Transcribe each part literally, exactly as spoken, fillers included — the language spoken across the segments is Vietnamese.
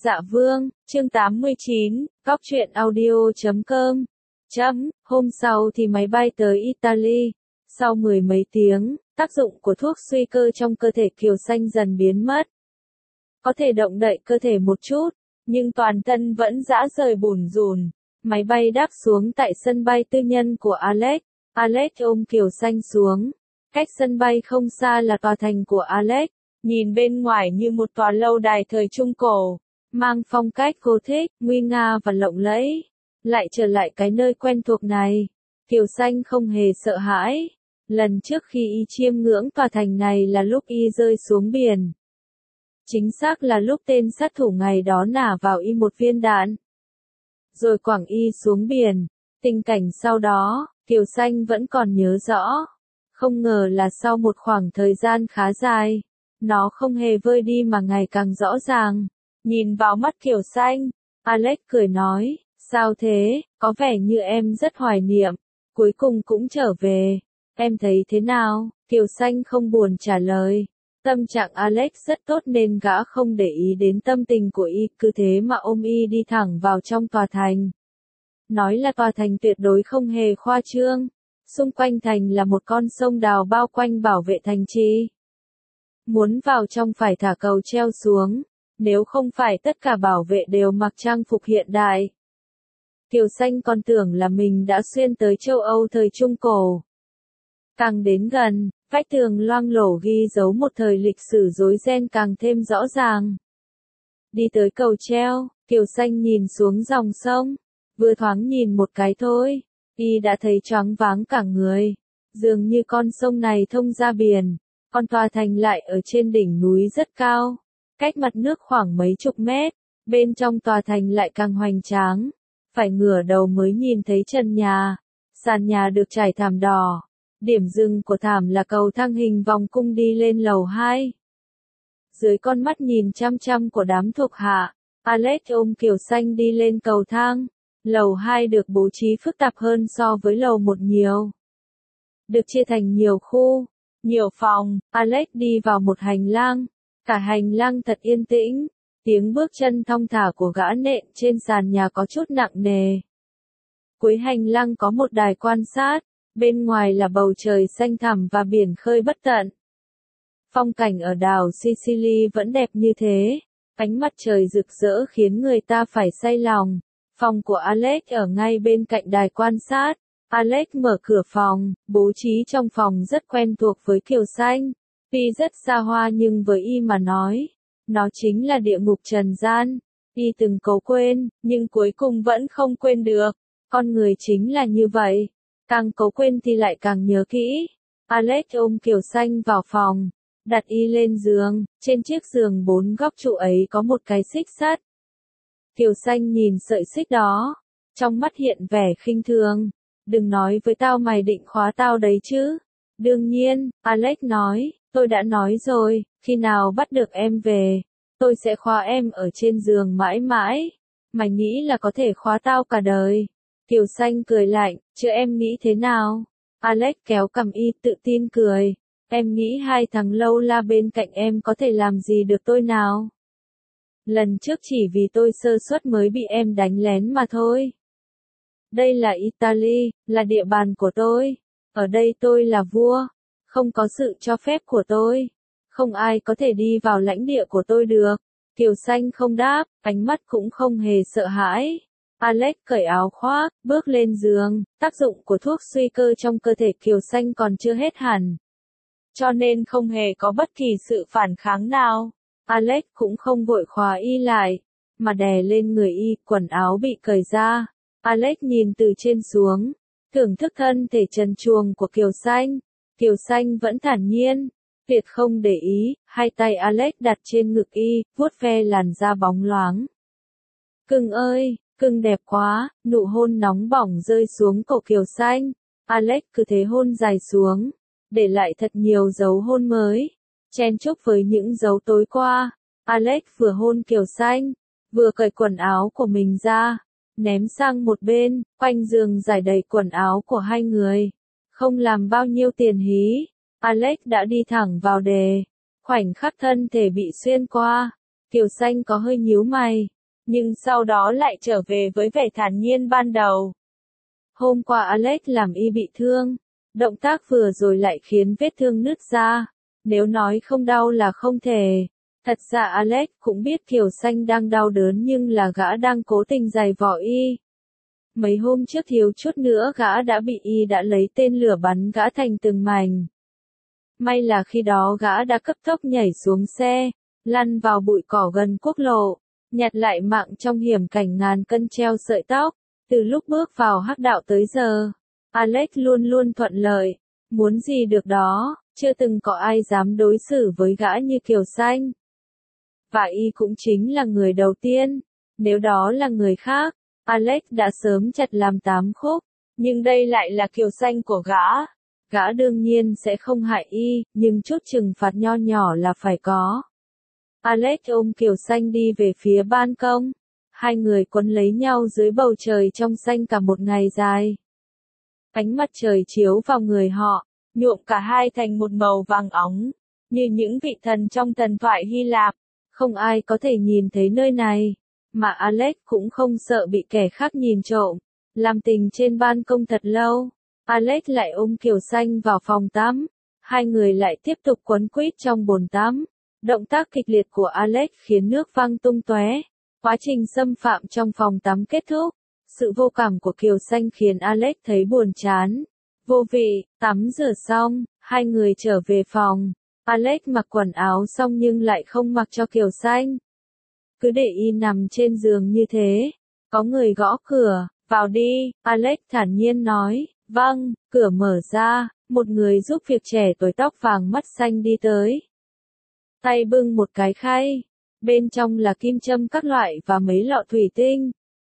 Dạ Vương, chương tám mươi chín, góc truyện audio chấm com. Chấm, hôm sau thì máy bay tới Italy. Sau mười mấy tiếng, tác dụng của thuốc suy cơ trong cơ thể Kiều Xanh dần biến mất. Có thể động đậy cơ thể một chút, nhưng toàn thân vẫn rã rời bủn rủn. Máy bay đáp xuống tại sân bay tư nhân của Alex. Alex ôm Kiều Xanh xuống. Cách sân bay không xa là tòa thành của Alex, nhìn bên ngoài như một tòa lâu đài thời Trung Cổ, mang phong cách Gothic, nguy nga và lộng lẫy. Lại trở lại cái nơi quen thuộc này, Kiều Xanh không hề sợ hãi. Lần trước khi y chiêm ngưỡng tòa thành này là lúc y rơi xuống biển. Chính xác là lúc tên sát thủ ngày đó nả vào y một viên đạn, rồi quẳng y xuống biển. Tình cảnh sau đó, Kiều Xanh vẫn còn nhớ rõ. Không ngờ là sau một khoảng thời gian khá dài, nó không hề vơi đi mà ngày càng rõ ràng. Nhìn vào mắt Kiều Xanh, Alex cười nói, sao thế, có vẻ như em rất hoài niệm, cuối cùng cũng trở về, em thấy thế nào? Kiều Xanh không buồn trả lời. Tâm trạng Alex rất tốt nên gã không để ý đến tâm tình của y, cứ thế mà ôm y đi thẳng vào trong tòa thành. Nói là tòa thành tuyệt đối không hề khoa trương. Xung quanh thành là một con sông đào bao quanh bảo vệ thành trì. Muốn vào trong phải thả cầu treo xuống, nếu không phải tất cả bảo vệ đều mặc trang phục hiện đại. Kiều Xanh còn tưởng là mình đã xuyên tới châu Âu thời Trung Cổ. Càng đến gần, vách tường loang lổ ghi dấu một thời lịch sử rối ren càng thêm rõ ràng. Đi tới cầu treo, Kiều Xanh nhìn xuống dòng sông, vừa thoáng nhìn một cái thôi, y đã thấy choáng váng cả người. Dường như con sông này thông ra biển, còn tòa thành lại ở trên đỉnh núi rất cao, cách mặt nước khoảng mấy chục mét. Bên trong tòa thành lại càng hoành tráng, phải ngửa đầu mới nhìn thấy trần nhà. Sàn nhà được trải thảm đỏ, điểm dừng của thảm là cầu thang hình vòng cung đi lên lầu hai. Dưới con mắt nhìn chăm chăm của đám thuộc hạ, Alex ôm Kiều Xanh đi lên cầu thang. Lầu hai được bố trí phức tạp hơn so với lầu một nhiều. Được chia thành nhiều khu, nhiều phòng. Alex đi vào một hành lang. Cả hành lang thật yên tĩnh. Tiếng bước chân thong thả của gã nện trên sàn nhà có chút nặng nề. Cuối hành lang có một đài quan sát. Bên ngoài là bầu trời xanh thẳm và biển khơi bất tận. Phong cảnh ở đảo Sicily vẫn đẹp như thế. Ánh mặt trời rực rỡ khiến người ta phải say lòng. Phòng của Alex ở ngay bên cạnh đài quan sát. Alex mở cửa phòng, bố trí trong phòng rất quen thuộc với Kiều Xanh. Tuy rất xa hoa nhưng với y mà nói, nó chính là địa ngục trần gian. Y từng cố quên, nhưng cuối cùng vẫn không quên được. Con người chính là như vậy, càng cố quên thì lại càng nhớ kỹ. Alex ôm Kiều Xanh vào phòng, đặt y lên giường. Trên chiếc giường bốn góc trụ ấy có một cái xích sắt. Kiều Xanh nhìn sợi xích đó, trong mắt hiện vẻ khinh thường. Đừng nói với tao mày định khóa tao đấy chứ. Đương nhiên, Alex nói, tôi đã nói rồi, khi nào bắt được em về, tôi sẽ khóa em ở trên giường mãi mãi. Mày nghĩ là có thể khóa tao cả đời. Kiều Xanh cười lạnh, chứ em nghĩ thế nào? Alex kéo cằm y tự tin cười. Em nghĩ hai thằng lâu la bên cạnh em có thể làm gì được tôi nào? Lần trước chỉ vì tôi sơ suất mới bị em đánh lén mà thôi. Đây là Italy, là địa bàn của tôi. Ở đây tôi là vua. Không có sự cho phép của tôi, không ai có thể đi vào lãnh địa của tôi được. Kiều Xanh không đáp, ánh mắt cũng không hề sợ hãi. Alex cởi áo khoác, bước lên giường. Tác dụng của thuốc suy cơ trong cơ thể Kiều Xanh còn chưa hết hẳn, cho nên không hề có bất kỳ sự phản kháng nào. Alex cũng không vội khóa y lại, mà đè lên người y, quần áo bị cởi ra. Alex nhìn từ trên xuống, thưởng thức thân thể trần truồng của Kiều Xanh. Kiều Xanh vẫn thản nhiên, tuyệt không để ý. Hai tay Alex đặt trên ngực y, vuốt ve làn da bóng loáng. Cưng ơi, cưng đẹp quá. Nụ hôn nóng bỏng rơi xuống cổ Kiều Xanh. Alex cứ thế hôn dài xuống, để lại thật nhiều dấu hôn mới, chen chúc với những dấu tối qua. Alex vừa hôn Kiều Xanh, vừa cởi quần áo của mình ra, ném sang một bên. Quanh giường rải đầy quần áo của hai người. Không làm bao nhiêu tiền hí, Alex đã đi thẳng vào đề. Khoảnh khắc thân thể bị xuyên qua, Kiều Xanh có hơi nhíu mày. nhưng sau đó lại trở về với vẻ thản nhiên ban đầu. Hôm qua Alex làm y bị thương, động tác vừa rồi lại khiến vết thương nứt ra, nếu nói không đau là không thể. Thật ra Alex cũng biết Kiều Xanh đang đau đớn nhưng là gã đang cố tình giày vò y. Mấy hôm trước thiếu chút nữa gã đã bị y đã lấy tên lửa bắn gã thành từng mảnh. May là khi đó gã đã cấp tốc nhảy xuống xe, lăn vào bụi cỏ gần quốc lộ, nhặt lại mạng trong hiểm cảnh ngàn cân treo sợi tóc. Từ lúc bước vào hắc đạo tới giờ, Alex luôn luôn thuận lợi, muốn gì được đó, chưa từng có ai dám đối xử với gã như Kiều Xanh. Và y cũng chính là người đầu tiên, nếu đó là người khác, Alex đã sớm chặt làm tám khúc, nhưng đây lại là Kiều Xanh của gã. Gã đương nhiên sẽ không hại y, nhưng chút trừng phạt nho nhỏ là phải có. Alex ôm Kiều Xanh đi về phía ban công. Hai người quấn lấy nhau dưới bầu trời trong xanh cả một ngày dài. Ánh mặt trời chiếu vào người họ, nhuộm cả hai thành một màu vàng óng, như những vị thần trong thần thoại Hy Lạp. Không ai có thể nhìn thấy nơi này, mà Alex cũng không sợ bị kẻ khác nhìn trộm. Làm tình trên ban công thật lâu, Alex lại ôm Kiều Xanh vào phòng tắm. Hai người lại tiếp tục quấn quýt trong bồn tắm. Động tác kịch liệt của Alex khiến nước văng tung tóe. Quá trình xâm phạm trong phòng tắm kết thúc. Sự vô cảm của Kiều Xanh khiến Alex thấy buồn chán, vô vị. Tắm rửa xong, hai người trở về phòng. Alex mặc quần áo xong nhưng lại không mặc cho Kiều Xanh. Cứ để y nằm trên giường như thế. Có người gõ cửa, vào đi, Alex thản nhiên nói. Vâng, cửa mở ra, một người giúp việc trẻ tuổi tóc vàng mắt xanh đi tới. Tay bưng một cái khay. Bên trong là kim châm các loại và mấy lọ thủy tinh.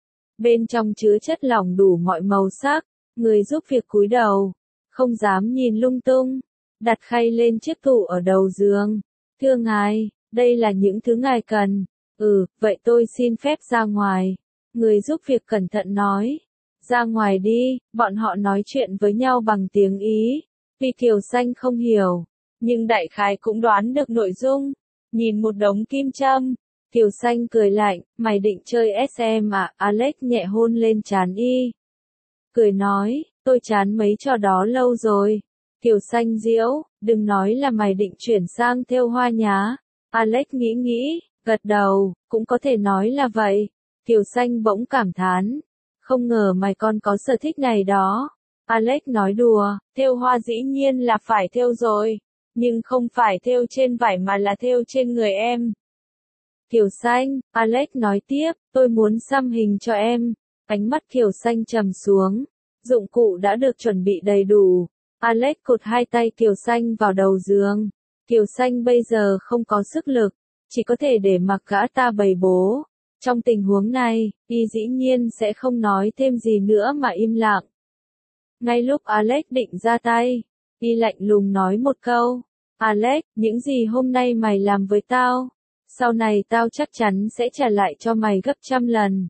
Bên trong chứa chất lỏng đủ mọi màu sắc. Người giúp việc cúi đầu, không dám nhìn lung tung. Đặt khay lên chiếc tủ ở đầu giường. Thưa ngài, đây là những thứ ngài cần. Ừ, vậy tôi xin phép ra ngoài. Người giúp việc cẩn thận nói. Ra ngoài đi, bọn họ nói chuyện với nhau bằng tiếng Ý. Vì Kiều Xanh không hiểu, nhưng đại khái cũng đoán được nội dung. Nhìn một đống kim châm, Kiều Xanh cười lạnh, mày định chơi ét em à? Alex nhẹ hôn lên trán y. Cười nói, tôi chán mấy trò đó lâu rồi. Kiều Xanh giễu, đừng nói là mày định chuyển sang thêu hoa nhá. Alex nghĩ nghĩ, gật đầu, cũng có thể nói là vậy. Kiều Xanh bỗng cảm thán, không ngờ mày còn có sở thích này đó. Alex nói đùa, thêu hoa dĩ nhiên là phải thêu rồi. Nhưng không phải thêu trên vải mà là thêu trên người em. Kiều Xanh, Alex nói tiếp, tôi muốn xăm hình cho em. Ánh mắt Kiều Xanh trầm xuống. Dụng cụ đã được chuẩn bị đầy đủ. Alex cột hai tay Kiều Xanh vào đầu giường. Kiều Xanh bây giờ không có sức lực, chỉ có thể để mặc gã ta bày bố. Trong tình huống này, y dĩ nhiên sẽ không nói thêm gì nữa mà im lặng. Ngay lúc Alex định ra tay, y lạnh lùng nói một câu. Alex, những gì hôm nay mày làm với tao, sau này tao chắc chắn sẽ trả lại cho mày gấp trăm lần.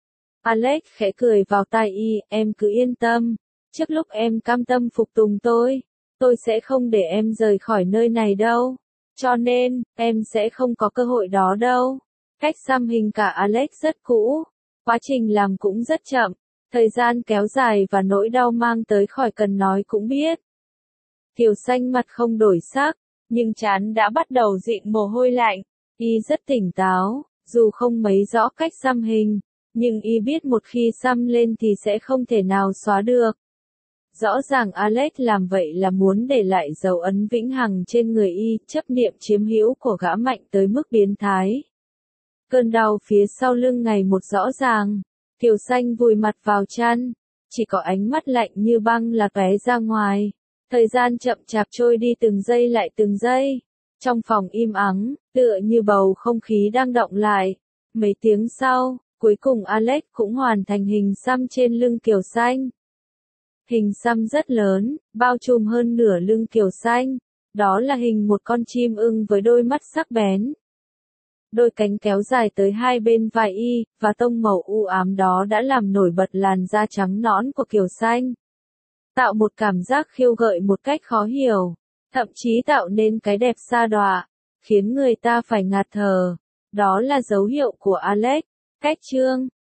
Alex khẽ cười vào tai y, em cứ yên tâm. Trước lúc em cam tâm phục tùng tôi, tôi sẽ không để em rời khỏi nơi này đâu. Cho nên, em sẽ không có cơ hội đó đâu. Cách xăm hình cả Alex rất cũ. Quá trình làm cũng rất chậm. Thời gian kéo dài và nỗi đau mang tới khỏi cần nói cũng biết. Kiều Xanh mặt không đổi sắc, nhưng trán đã bắt đầu dịn mồ hôi lạnh. Y rất tỉnh táo, dù không mấy rõ cách xăm hình, nhưng y biết một khi xăm lên thì sẽ không thể nào xóa được. Rõ ràng Alex làm vậy là muốn để lại dấu ấn vĩnh hằng trên người y, chấp niệm chiếm hữu của gã mạnh tới mức biến thái. Cơn đau phía sau lưng ngày một rõ ràng. Kiều Xanh vùi mặt vào chăn, chỉ có ánh mắt lạnh như băng là tóe ra ngoài. Thời gian chậm chạp trôi đi từng giây lại từng giây. Trong phòng im ắng, tựa như bầu không khí đang động lại. Mấy tiếng sau, cuối cùng Alex cũng hoàn thành hình xăm trên lưng Kiều Xanh. Hình xăm rất lớn, bao trùm hơn nửa lưng Kiều Xanh. Đó là hình một con chim ưng với đôi mắt sắc bén. Đôi cánh kéo dài tới hai bên vai y, và tông màu u ám đó đã làm nổi bật làn da trắng nõn của Kiều Xanh. Tạo một cảm giác khiêu gợi một cách khó hiểu, thậm chí tạo nên cái đẹp sa đọa, khiến người ta phải ngạt thở. Đó là dấu hiệu của Alex. Cách chương